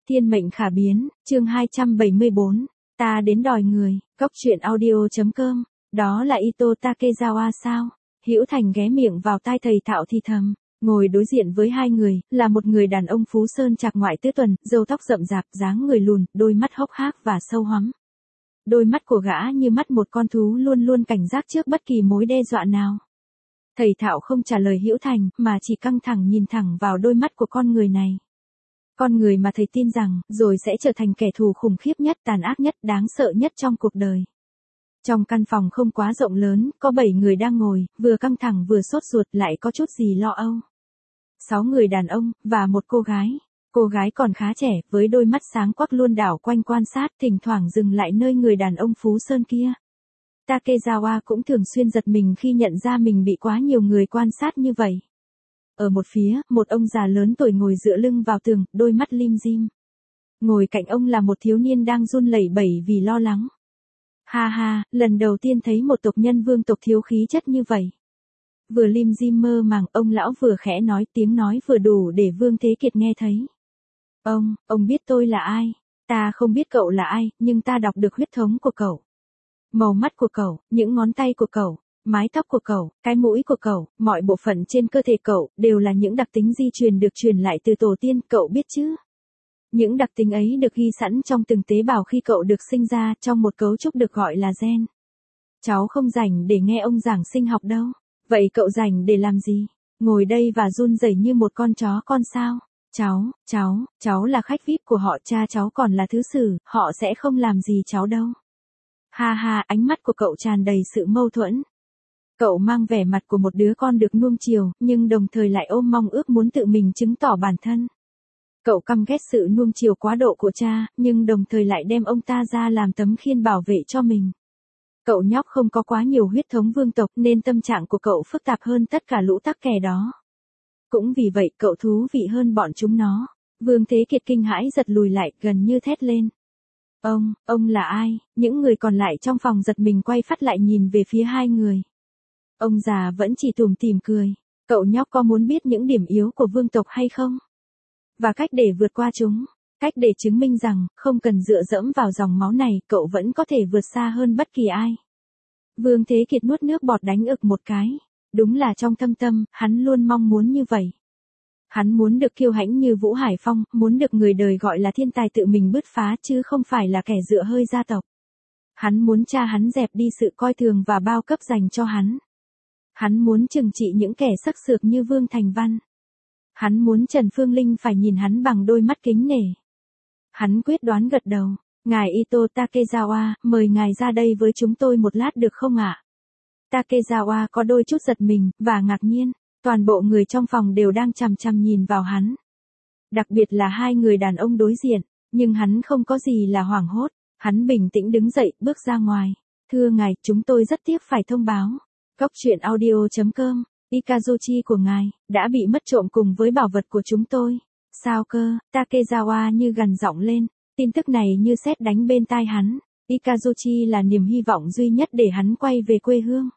Thiên mệnh khả biến, chương 274, ta đến đòi người, Cốc truyện audio.com, đó là Ito Takezawa sao? Hữu Thành ghé miệng vào tai thầy Thạo thì thầm, ngồi đối diện với hai người, là một người đàn ông Phú Sơn trạc ngoại tứ tuần, râu tóc rậm rạp, dáng người lùn, đôi mắt hốc hác và sâu hoắm. Đôi mắt của gã như mắt một con thú luôn luôn cảnh giác trước bất kỳ mối đe dọa nào. Thầy Thạo không trả lời Hữu Thành, mà chỉ căng thẳng nhìn thẳng vào đôi mắt của con người này. Con người mà thầy tin rằng, rồi sẽ trở thành kẻ thù khủng khiếp nhất, tàn ác nhất, đáng sợ nhất trong cuộc đời. Trong căn phòng không quá rộng lớn, có 7 người đang ngồi, vừa căng thẳng vừa sốt ruột, lại có chút gì lo âu. 6 người đàn ông, và một cô gái. Cô gái còn khá trẻ, với đôi mắt sáng quắc luôn đảo quanh quan sát, thỉnh thoảng dừng lại nơi người đàn ông Phú Sơn kia. Takezawa cũng thường xuyên giật mình khi nhận ra mình bị quá nhiều người quan sát như vậy. Ở một phía, một ông già lớn tuổi ngồi dựa lưng vào tường, đôi mắt lim dim. Ngồi cạnh ông là một thiếu niên đang run lẩy bẩy vì lo lắng. Ha ha, lần đầu tiên thấy một tộc nhân vương tộc thiếu khí chất như vậy. Vừa lim dim mơ màng, ông lão vừa khẽ nói, tiếng nói vừa đủ để Vương Thế Kiệt nghe thấy. Ông biết tôi là ai? Ta không biết cậu là ai, nhưng ta đọc được huyết thống của cậu. Màu mắt của cậu, những ngón tay của cậu, mái tóc của cậu, cái mũi của cậu, mọi bộ phận trên cơ thể cậu, đều là những đặc tính di truyền được truyền lại từ tổ tiên, cậu biết chứ? Những đặc tính ấy được ghi sẵn trong từng tế bào khi cậu được sinh ra, trong một cấu trúc được gọi là gen. Cháu không rảnh để nghe ông giảng sinh học đâu. Vậy cậu rảnh để làm gì? Ngồi đây và run rẩy như một con chó con sao? Cháu là khách VIP của họ, cha cháu còn là thứ sử, họ sẽ không làm gì cháu đâu. Ha ha, ánh mắt của cậu tràn đầy sự mâu thuẫn. Cậu mang vẻ mặt của một đứa con được nuông chiều, nhưng đồng thời lại ôm mong ước muốn tự mình chứng tỏ bản thân. Cậu căm ghét sự nuông chiều quá độ của cha, nhưng đồng thời lại đem ông ta ra làm tấm khiên bảo vệ cho mình. Cậu nhóc không có quá nhiều huyết thống vương tộc nên tâm trạng của cậu phức tạp hơn tất cả lũ tắc kè đó. Cũng vì vậy cậu thú vị hơn bọn chúng nó. Vương Thế Kiệt kinh hãi giật lùi lại, gần như thét lên. Ông là ai? Những người còn lại trong phòng giật mình quay phát lại nhìn về phía hai người. Ông già vẫn chỉ tủm tỉm cười. Cậu nhóc có muốn biết những điểm yếu của vương tộc hay không? Và cách để vượt qua chúng. Cách để chứng minh rằng, không cần dựa dẫm vào dòng máu này, cậu vẫn có thể vượt xa hơn bất kỳ ai. Vương Thế Kiệt nuốt nước bọt đánh ực một cái. Đúng là trong thâm tâm, hắn luôn mong muốn như vậy. Hắn muốn được kiêu hãnh như Vũ Hải Phong, muốn được người đời gọi là thiên tài tự mình bứt phá chứ không phải là kẻ dựa hơi gia tộc. Hắn muốn cha hắn dẹp đi sự coi thường và bao cấp dành cho hắn. Hắn muốn trừng trị những kẻ sắc sược như Vương Thành Văn. Hắn muốn Trần Phương Linh phải nhìn hắn bằng đôi mắt kính nể. Hắn quyết đoán gật đầu. Ngài Ito Takezawa, mời ngài ra đây với chúng tôi một lát được không ạ? Takezawa có đôi chút giật mình, và ngạc nhiên. Toàn bộ người trong phòng đều đang chằm chằm nhìn vào hắn. Đặc biệt là hai người đàn ông đối diện. Nhưng hắn không có gì là hoảng hốt. Hắn bình tĩnh đứng dậy, bước ra ngoài. Thưa ngài, chúng tôi rất tiếc phải thông báo. Cốc truyện audio.com, Ikazuchi của ngài, đã bị mất trộm cùng với bảo vật của chúng tôi. Sao cơ? Takezawa như gằn giọng lên. Tin tức này như sét đánh bên tai hắn. Ikazuchi là niềm hy vọng duy nhất để hắn quay về quê hương.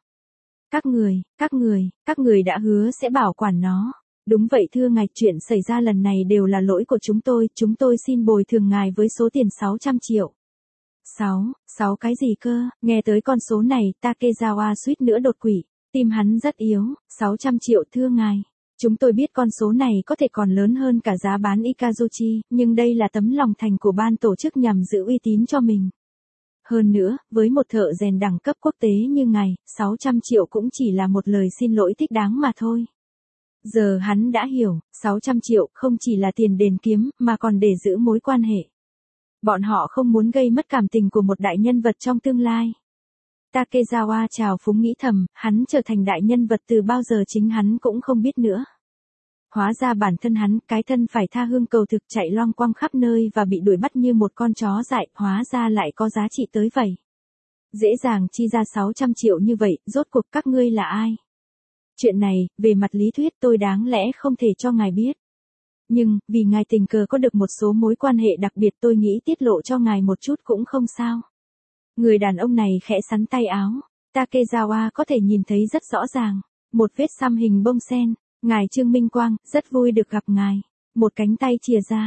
Các người đã hứa sẽ bảo quản nó. Đúng vậy thưa ngài, chuyện xảy ra lần này đều là lỗi của chúng tôi xin bồi thường ngài với số tiền 600 triệu. 6 cái gì cơ? Nghe tới con số này, Takezawa suýt nữa đột quỵ. Tim hắn rất yếu. 600 triệu thưa ngài. Chúng tôi biết con số này có thể còn lớn hơn cả giá bán Ikazuchi, nhưng đây là tấm lòng thành của ban tổ chức nhằm giữ uy tín cho mình. Hơn nữa, với một thợ rèn đẳng cấp quốc tế như ngài, 600 triệu cũng chỉ là một lời xin lỗi thích đáng mà thôi. Giờ hắn đã hiểu, 600 triệu không chỉ là tiền đền kiếm, mà còn để giữ mối quan hệ. Bọn họ không muốn gây mất cảm tình của một đại nhân vật trong tương lai. Takezawa trào phúng nghĩ thầm, hắn trở thành đại nhân vật từ bao giờ chính hắn cũng không biết nữa. Hóa ra bản thân hắn, cái thân phải tha hương cầu thực chạy loang quang khắp nơi và bị đuổi bắt như một con chó dại, hóa ra lại có giá trị tới vậy. Dễ dàng chi ra 600 triệu như vậy, rốt cuộc các ngươi là ai? Chuyện này, về mặt lý thuyết tôi đáng lẽ không thể cho ngài biết. Nhưng, vì ngài tình cờ có được một số mối quan hệ đặc biệt tôi nghĩ tiết lộ cho ngài một chút cũng không sao. Người đàn ông này khẽ sắn tay áo. Takezawa có thể nhìn thấy rất rõ ràng. Một vết xăm hình bông sen. Ngài Trương Minh Quang, rất vui được gặp ngài. Một cánh tay chìa ra.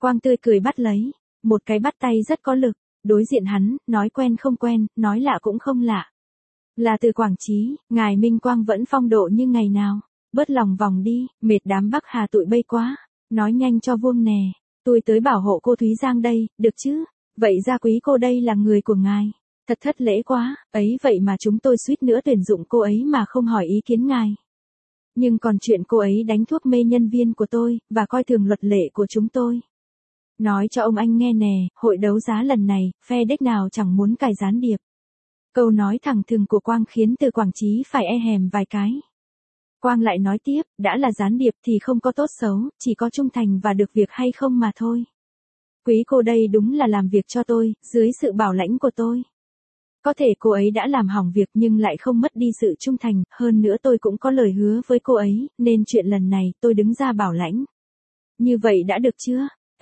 Quang tươi cười bắt lấy, một cái bắt tay rất có lực, đối diện hắn, nói quen không quen, nói lạ cũng không lạ. Là từ Quảng Chí, ngài Minh Quang vẫn phong độ như ngày nào, bớt lòng vòng đi, mệt đám Bắc Hà tụi bay quá, nói nhanh cho vuông nè, tôi tới bảo hộ cô Thúy Giang đây, được chứ, vậy gia quý cô đây là người của ngài, thật thất lễ quá, ấy vậy mà chúng tôi suýt nữa tuyển dụng cô ấy mà không hỏi ý kiến ngài. Nhưng còn chuyện cô ấy đánh thuốc mê nhân viên của tôi, và coi thường luật lệ của chúng tôi. Nói cho ông anh nghe nè, hội đấu giá lần này, phe đếch nào chẳng muốn cài gián điệp. Câu nói thẳng thừng của Quang khiến Từ Quảng Chí phải e hèm vài cái. Quang lại nói tiếp, đã là gián điệp thì không có tốt xấu, chỉ có trung thành và được việc hay không mà thôi. Quý cô đây đúng là làm việc cho tôi, dưới sự bảo lãnh của tôi. Có thể cô ấy đã làm hỏng việc nhưng lại không mất đi sự trung thành, hơn nữa tôi cũng có lời hứa với cô ấy, nên chuyện lần này tôi đứng ra bảo lãnh. Như vậy đã được chưa?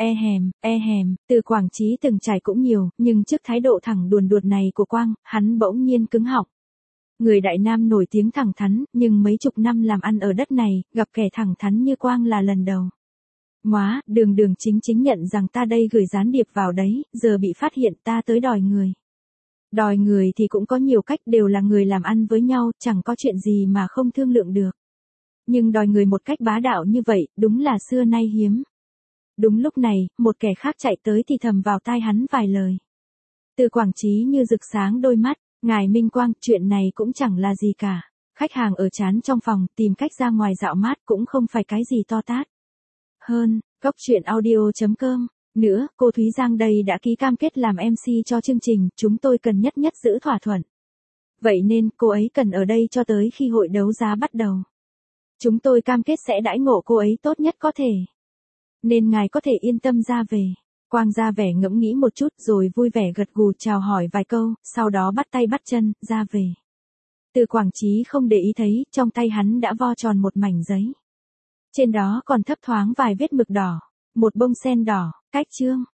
E hèm, Từ Quảng Chí từng trải cũng nhiều, nhưng trước thái độ thẳng đùn đuột này của Quang, hắn bỗng nhiên cứng họng. Người Đại Nam nổi tiếng thẳng thắn, nhưng mấy chục năm làm ăn ở đất này, gặp kẻ thẳng thắn như Quang là lần đầu. Móa, đường đường chính chính nhận rằng ta đây gửi gián điệp vào đấy, giờ bị phát hiện ta tới đòi người. Đòi người thì cũng có nhiều cách, đều là người làm ăn với nhau, chẳng có chuyện gì mà không thương lượng được. Nhưng đòi người một cách bá đạo như vậy, đúng là xưa nay hiếm. Đúng lúc này, một kẻ khác chạy tới thì thầm vào tai hắn vài lời. Từ Quảng Chí như rực sáng đôi mắt, ngài Minh Quang, chuyện này cũng chẳng là gì cả. Khách hàng ở chán trong phòng, tìm cách ra ngoài dạo mát cũng không phải cái gì to tát. Hơn, góc chuyện audio.com. Nữa, cô Thúy Giang đây đã ký cam kết làm MC cho chương trình, chúng tôi cần nhất giữ thỏa thuận. Vậy nên, cô ấy cần ở đây cho tới khi hội đấu giá bắt đầu. Chúng tôi cam kết sẽ đãi ngộ cô ấy tốt nhất có thể. Nên ngài có thể yên tâm ra về. Quang ra vẻ ngẫm nghĩ một chút rồi vui vẻ gật gù chào hỏi vài câu, sau đó bắt tay bắt chân, ra về. Từ Quảng Chí không để ý thấy, trong tay hắn đã vo tròn một mảnh giấy. Trên đó còn thấp thoáng vài vết mực đỏ, một bông sen đỏ, cách chương.